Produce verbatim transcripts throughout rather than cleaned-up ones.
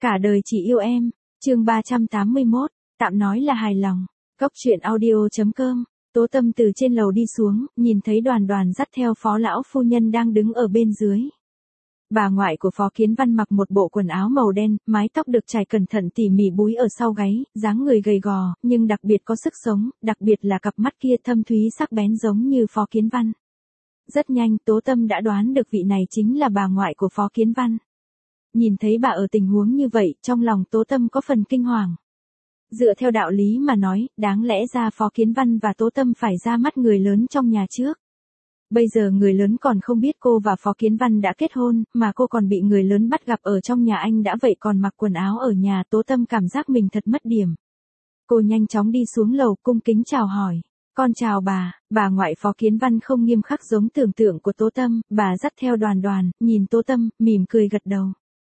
Cả đời chỉ yêu em, chương ba trăm tám mươi mốt, tạm nói là hài lòng. Cốc truyện audio chấm com. Tố Tâm từ trên lầu đi xuống, nhìn thấy Đoàn Đoàn dắt theo Phó lão phu nhân đang đứng ở bên dưới. Bà ngoại của Phó Kiến Văn mặc một bộ quần áo màu đen, mái tóc được chải cẩn thận tỉ mỉ búi ở sau gáy, dáng người gầy gò, nhưng đặc biệt có sức sống, đặc biệt là cặp mắt kia thâm thúy sắc bén giống như Phó Kiến Văn. Rất nhanh, Tố Tâm đã đoán được vị này chính là bà ngoại của Phó Kiến Văn. Nhìn thấy bà ở tình huống như vậy, trong lòng Tố Tâm có phần kinh hoàng. Dựa theo đạo lý mà nói, đáng lẽ ra Phó Kiến Văn và Tố Tâm phải ra mắt người lớn trong nhà trước. Bây giờ người lớn còn không biết cô và Phó Kiến Văn đã kết hôn, mà cô còn bị người lớn bắt gặp ở trong nhà anh đã vậy còn mặc quần áo ở nhà. Tố Tâm cảm giác mình thật mất điểm. Cô nhanh chóng đi xuống lầu cung kính chào hỏi. Con chào bà. Bà ngoại Phó Kiến Văn không nghiêm khắc giống tưởng tượng của Tố Tâm, bà dắt theo Đoàn Đoàn, nhìn Tố Tâm, mỉm cười gật đầu.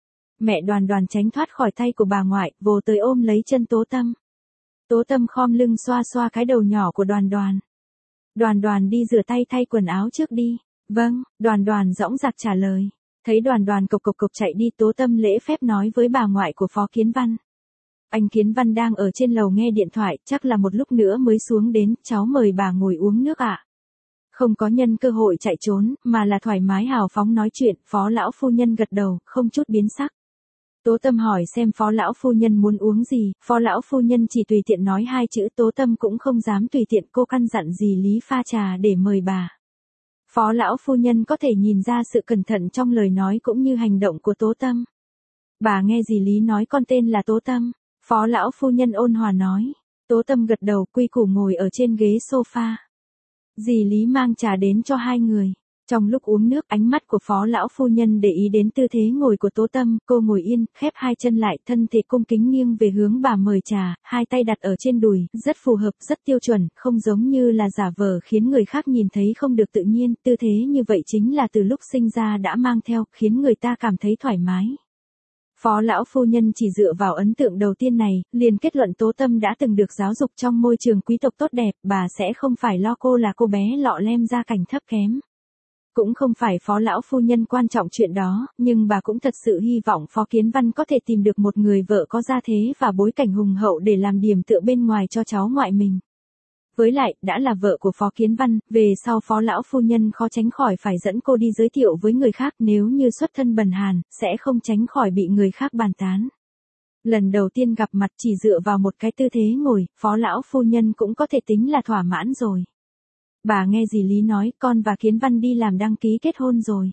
Mẹ Đoàn Đoàn tránh thoát khỏi tay của bà ngoại, vồ tới ôm lấy chân Tố Tâm. Tố Tâm khom lưng xoa xoa cái đầu nhỏ của Đoàn Đoàn. Đoàn Đoàn đi rửa tay thay quần áo trước đi. Vâng, Đoàn Đoàn dõng dạc trả lời. Thấy Đoàn Đoàn cộc cộc cộc chạy đi, Tố Tâm lễ phép nói với bà ngoại của Phó Kiến Văn. Anh Kiến Văn đang ở trên lầu nghe điện thoại, chắc là một lúc nữa mới xuống đến, cháu mời bà ngồi uống nước ạ. Không có nhân cơ hội chạy trốn, mà là thoải mái hào phóng nói chuyện. Phó lão phu nhân gật đầu, không chút biến sắc. Tố Tâm hỏi xem Phó lão phu nhân muốn uống gì, Phó lão phu nhân chỉ tùy tiện nói hai chữ. Tố Tâm cũng không dám tùy tiện, cô căn dặn dì Lý pha trà để mời bà. Phó lão phu nhân có thể nhìn ra sự cẩn thận trong lời nói cũng như hành động của Tố Tâm. Bà nghe dì Lý nói con tên là Tố Tâm. Phó lão phu nhân ôn hòa nói. Tố Tâm gật đầu, quy củ ngồi ở trên ghế sofa. Dì Lý mang trà đến cho hai người. Trong lúc uống nước, ánh mắt của Phó lão phu nhân để ý đến tư thế ngồi của Tố Tâm. Cô ngồi yên, khép hai chân lại, thân thể cung kính nghiêng về hướng bà mời trà, hai tay đặt ở trên đùi, rất phù hợp, rất tiêu chuẩn, không giống như là giả vờ khiến người khác nhìn thấy không được tự nhiên. Tư thế như vậy chính là từ lúc sinh ra đã mang theo, khiến người ta cảm thấy thoải mái. Phó lão phu nhân chỉ dựa vào ấn tượng đầu tiên này, liền kết luận Tố Tâm đã từng được giáo dục trong môi trường quý tộc tốt đẹp, bà sẽ không phải lo cô là cô bé lọ lem gia cảnh thấp kém. Cũng không phải Phó lão phu nhân quan trọng chuyện đó, nhưng bà cũng thật sự hy vọng Phó Kiến Văn có thể tìm được một người vợ có gia thế và bối cảnh hùng hậu để làm điểm tựa bên ngoài cho cháu ngoại mình. Với lại, đã là vợ của Phó Kiến Văn, về sau Phó lão phu nhân khó tránh khỏi phải dẫn cô đi giới thiệu với người khác, nếu như xuất thân bần hàn, sẽ không tránh khỏi bị người khác bàn tán. Lần đầu tiên gặp mặt chỉ dựa vào một cái tư thế ngồi, Phó lão phu nhân cũng có thể tính là thỏa mãn rồi. Bà nghe dì Lý nói, con và Kiến Văn đi làm đăng ký kết hôn rồi.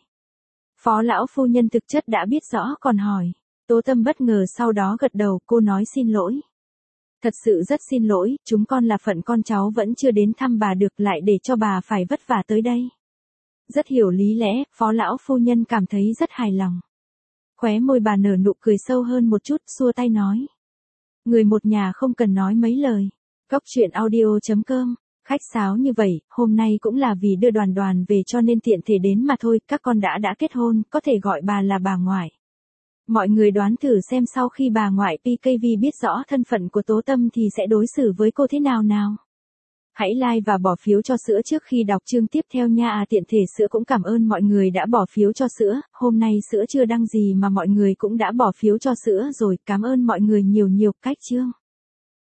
Phó lão phu nhân thực chất đã biết rõ còn hỏi. Tố Tâm bất ngờ sau đó gật đầu, cô nói xin lỗi. Thật sự rất xin lỗi, chúng con là phận con cháu vẫn chưa đến thăm bà được, lại để cho bà phải vất vả tới đây. Rất hiểu lý lẽ, Phó lão phu nhân cảm thấy rất hài lòng. Khóe môi bà nở nụ cười sâu hơn một chút, xua tay nói. Người một nhà không cần nói mấy lời. Cốc truyện audio chấm com. Khách sáo như vậy, hôm nay cũng là vì đưa Đoàn Đoàn về cho nên tiện thể đến mà thôi, các con đã đã kết hôn, có thể gọi bà là bà ngoại. Mọi người đoán thử xem sau khi bà ngoại pê ca vê biết rõ thân phận của Tố Tâm thì sẽ đối xử với cô thế nào nào. Hãy like và bỏ phiếu cho sữa trước khi đọc chương tiếp theo nha. À, tiện thể sữa cũng cảm ơn mọi người đã bỏ phiếu cho sữa, hôm nay sữa chưa đăng gì mà mọi người cũng đã bỏ phiếu cho sữa rồi, cảm ơn mọi người nhiều nhiều. Cách chương.